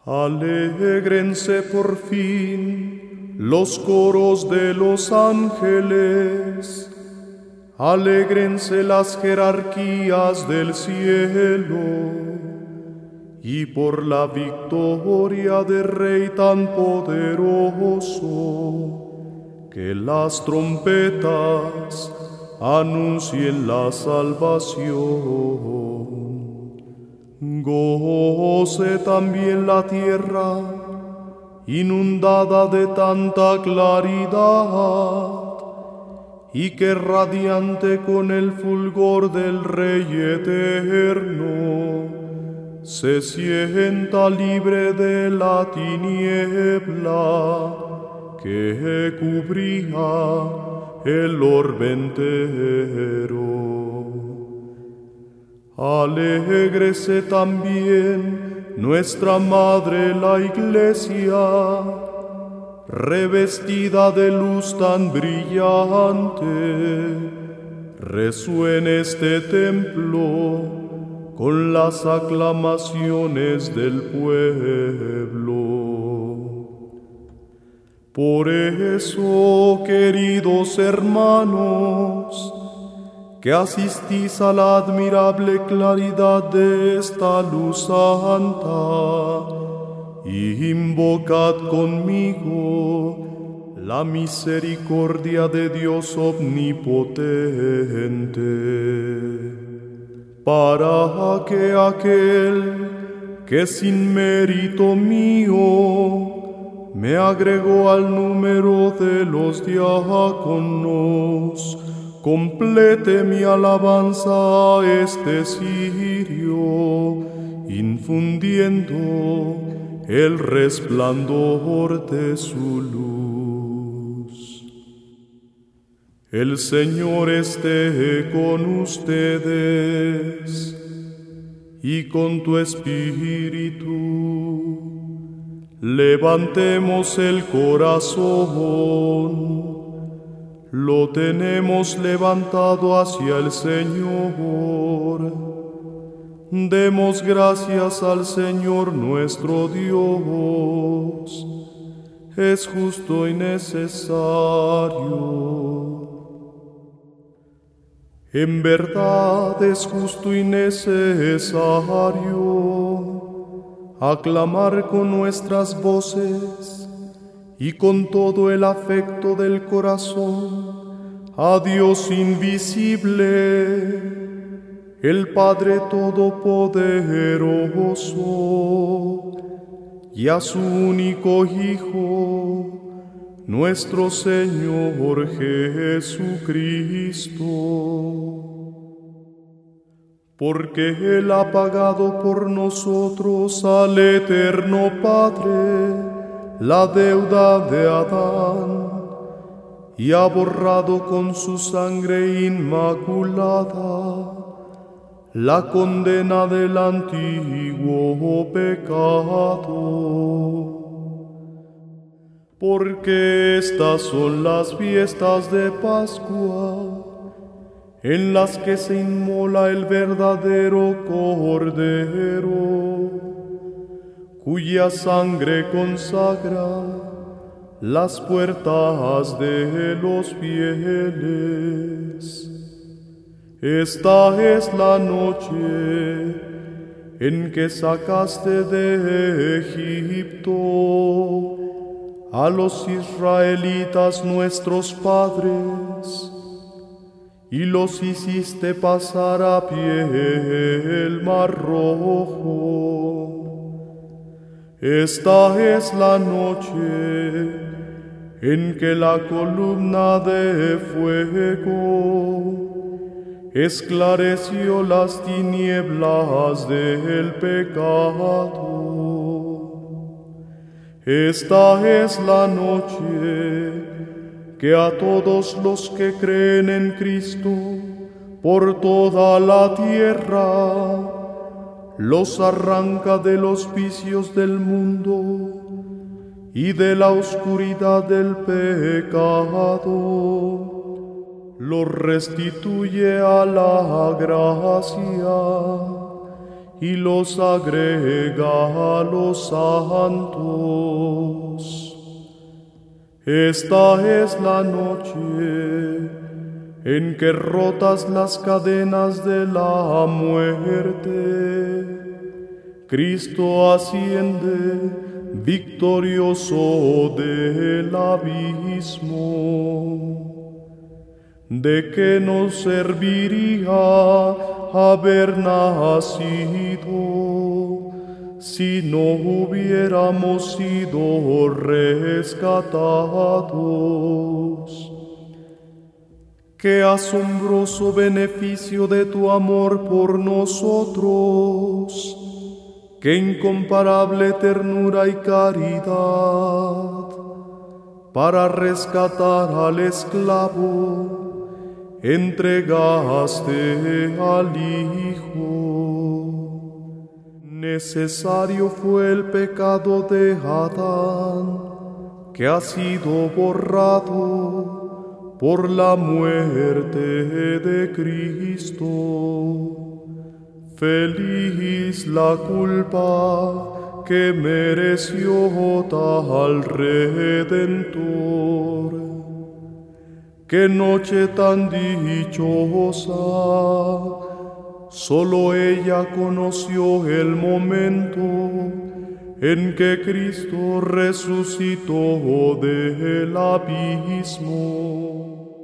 Alégrense por fin los coros de los ángeles, alégrense las jerarquías del cielo, y por la victoria del Rey tan poderoso, que las trompetas anuncien la salvación. Goce también la tierra, inundada de tanta claridad, y que radiante con el fulgor del Rey eterno, se sienta libre de la tiniebla que cubría el orbe entero. Alégrese también nuestra Madre la Iglesia, revestida de luz tan brillante. Resuene este templo con las aclamaciones del pueblo. Por eso, queridos hermanos, que asistís a la admirable claridad de esta luz santa, invocad conmigo la misericordia de Dios omnipotente, para que aquel que sin mérito mío me agregó al número de los diáconos, complete mi alabanza a este cirio, infundiendo el resplandor de su luz. El Señor esté con ustedes y con tu espíritu. Levantemos el corazón. Lo tenemos levantado hacia el Señor. Demos gracias al Señor nuestro Dios. Es justo y necesario. En verdad es justo y necesario aclamar con nuestras voces y con todo el afecto del corazón a Dios invisible, el Padre Todopoderoso, y a su único Hijo, nuestro Señor Jesucristo, porque Él ha pagado por nosotros al eterno Padre la deuda de Adán, y ha borrado con su sangre inmaculada la condena del antiguo pecado. Porque estas son las fiestas de Pascua, en las que se inmola el verdadero Cordero, cuya sangre consagra las puertas de los fieles. Esta es la noche en que sacaste de Egipto a los israelitas nuestros padres, y los hiciste pasar a pie el Mar Rojo. Esta es la noche en que la columna de fuego esclareció las tinieblas del pecado. Esta es la noche que a todos los que creen en Cristo por toda la tierra los arranca de los vicios del mundo y de la oscuridad del pecado, los restituye a la gracia y los agrega a los santos. Esta es la noche en que rotas las cadenas de la muerte, Cristo asciende victorioso del abismo. ¿De qué nos serviría haber nacido si no hubiéramos sido rescatados? Qué asombroso beneficio de tu amor por nosotros, qué incomparable ternura y caridad para rescatar al esclavo. Entregaste al Hijo. Necesario fue el pecado de Adán, que ha sido borrado por la muerte de Cristo. Feliz la culpa que mereció tal Redentor. ¡Qué noche tan dichosa! Solo ella conoció el momento en que Cristo resucitó del abismo.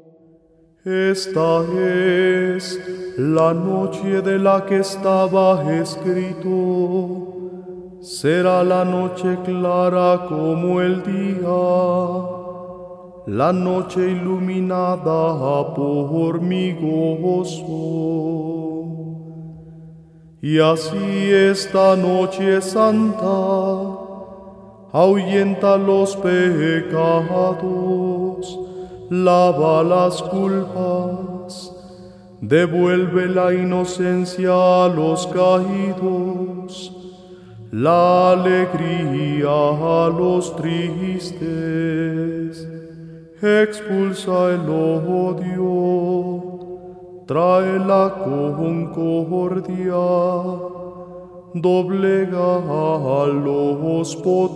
Esta es la noche de la que estaba escrito. Será la noche clara como el día, la noche iluminada por mi gozo. Y así esta noche santa ahuyenta los pecados, lava las culpas, devuelve la inocencia a los caídos, la alegría a los tristes, expulsa el odio, trae la concordia, doblega a los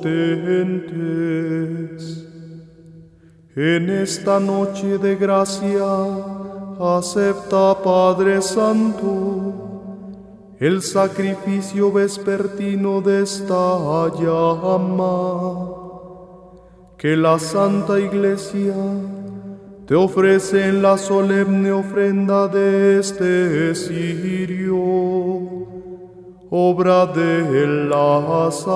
potentes. En esta noche de gracia, acepta, Padre Santo, el sacrificio vespertino de esta llama que la Santa Iglesia te ofrece en la solemne ofrenda de este cirio, obra de las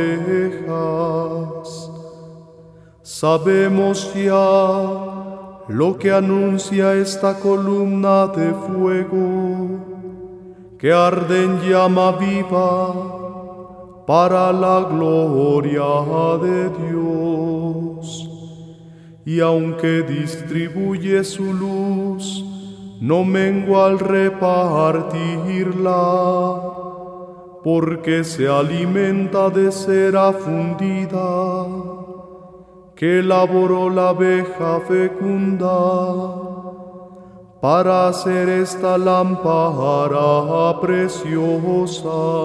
abejas. Sabemos ya lo que anuncia esta columna de fuego, que arde en llama viva para la gloria de Dios. Y aunque distribuye su luz, no mengua al repartirla, porque se alimenta de cera fundida, que elaboró la abeja fecunda, para hacer esta lámpara preciosa.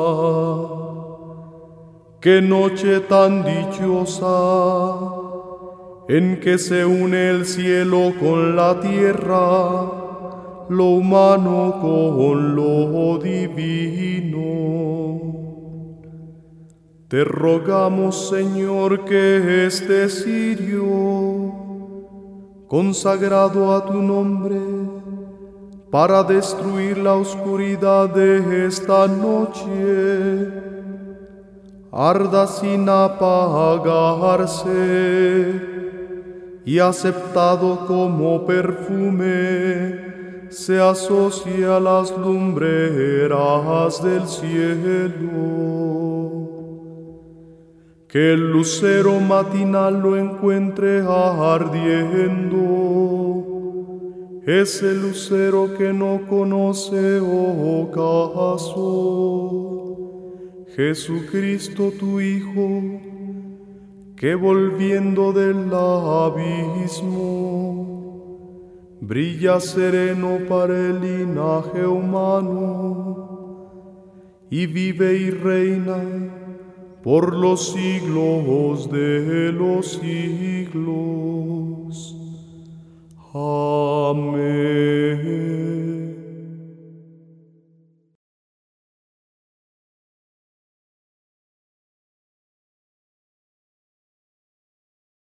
¡Qué noche tan dichosa, en que se une el cielo con la tierra, lo humano con lo divino! Te rogamos, Señor, que este cirio, consagrado a tu nombre, para destruir la oscuridad de esta noche, arda sin apagarse, y aceptado como perfume, se asocia a las lumbreras del cielo. Que el lucero matinal lo encuentre ardiendo, ese lucero que no conoce ocaso. Jesucristo tu Hijo, que volviendo del abismo, brilla sereno para el linaje humano, y vive y reina por los siglos de los siglos.